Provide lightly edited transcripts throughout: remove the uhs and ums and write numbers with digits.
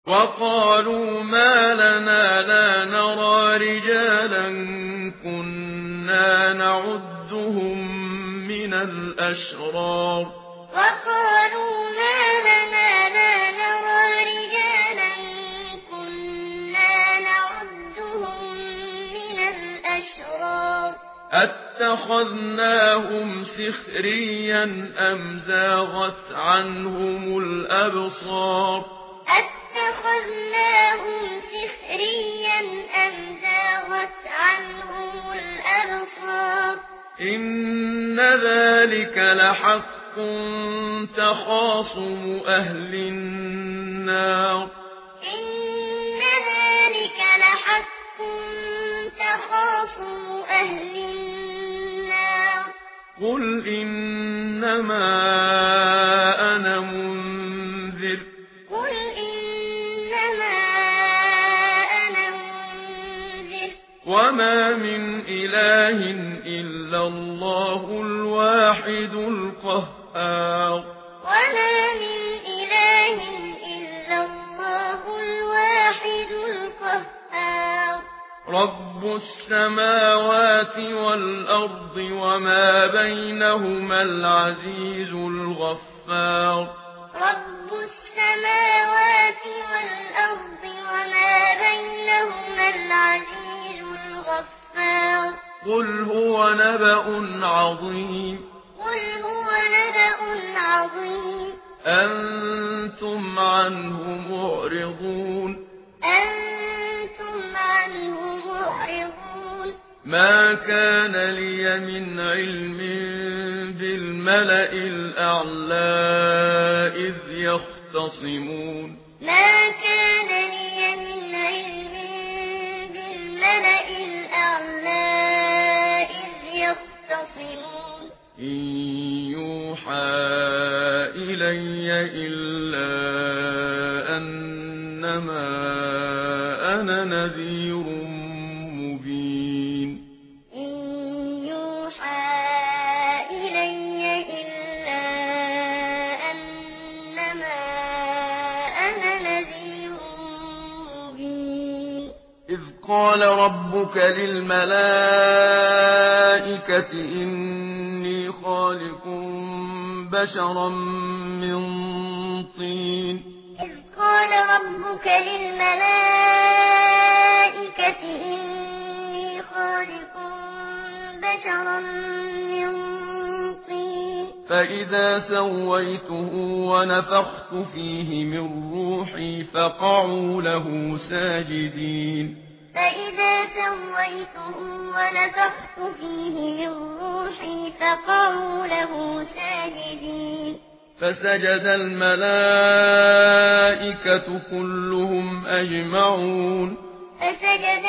وقالوا ما لنا لا نرى رجالا كنا نعدهم من الأشرار وقالوا ما لنا لا نرى رجالا كنا نعدهم من الأشرار أتخذناهم سخريا أم زاغت عنهم الأبصار أتخذناهم سخريا أم زاغت عنهم الأبصار إن ذلك لحق تخاصم أهل النار إن ذلك لحق تخاصم أهل النار قل إنما أنا منذر قل إنما أنا منذر وما من إله إلا الله الواحد القهار وما من إله إلا الله الواحد القهار رب السماوات والأرض وما بينهما العزيز الغفار رب السماوات والأرض وما بينهما العزيز الغفار قل هو نبأ عظيم قل هو نبأ عظيم أنتم عنه معرضون أنتم عنه معرضون ما كان لي من علم بالملأ الأعلى إذ يختصمون ما كان لي من علم بالملأ الأعلى إذ يختصمون إن يوحى إلي إلا أنما أنا نذير مبين إن يوحى إلي إلا أنما أنا نذير مبين إذ قال ربك للملائكة إني خالق بشرا من طين إذ قال ربك للملائكة إني خالق بشرا من طين فإذا سويته ونفخت فيه من روحي فقعوا له ساجدين فإذا سويته ونفخت فيه من روحي فقعوا له ساجدين فسجد الملائكة كلهم أجمعون فسجد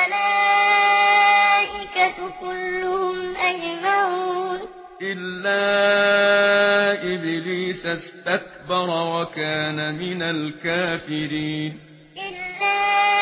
الملائكة كلهم أجمعون إلا إبليس استكبر وكان من الكافرين إلا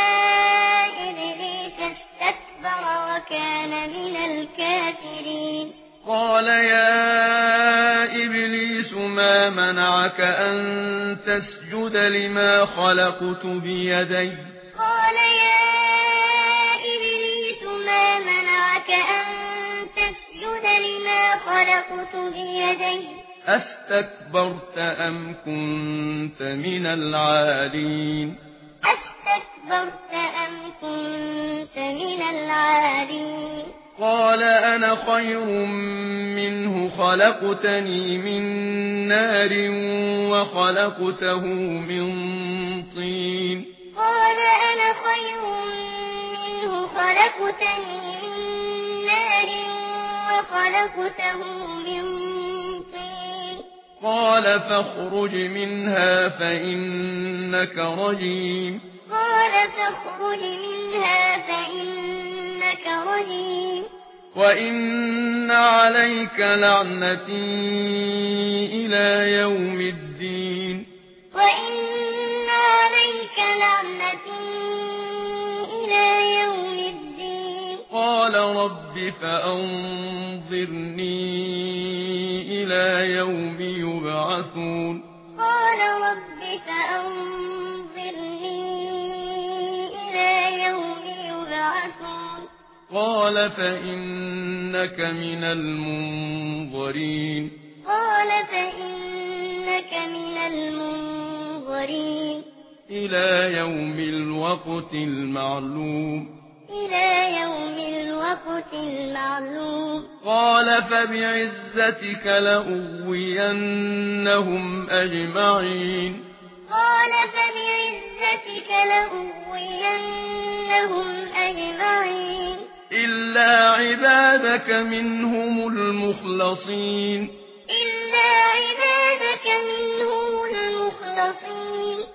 إبليس استكبر وكان من الكافرين قال يا إبليس ما منعك أن تسجد لما خلقت بيدي قال يا إبليس ما منعك أن تسجد لما خلقت بيدي أستكبرت أم كنت من العالين أستكبرت أم كنت من العالين قال أنا خير منه خلقتني من نار وخلقته من طين قال أنا خير منه خلقتني من نار وخلقته من طين قال فاخرج منها فإنك رجيم قال فاخرج منها فإنك رجيم وإن عليك لعنتي إلى يوم الدين وإن عليك لعنتي إلى يوم الدين قال رب فأنظرني إلى يوم يبعثون قال رب فأنظرني قال فإنك من المنظرين قال فإنك من المنظرين إلى يوم الوقت المعلوم إلى يوم الوقت المعلوم قال فبعزتك لأغوينهم أجمعين قال فبعزتك لأغوينهم أجمعين إلا عبادك منهم المخلصين إلا عبادك منهم المخلصين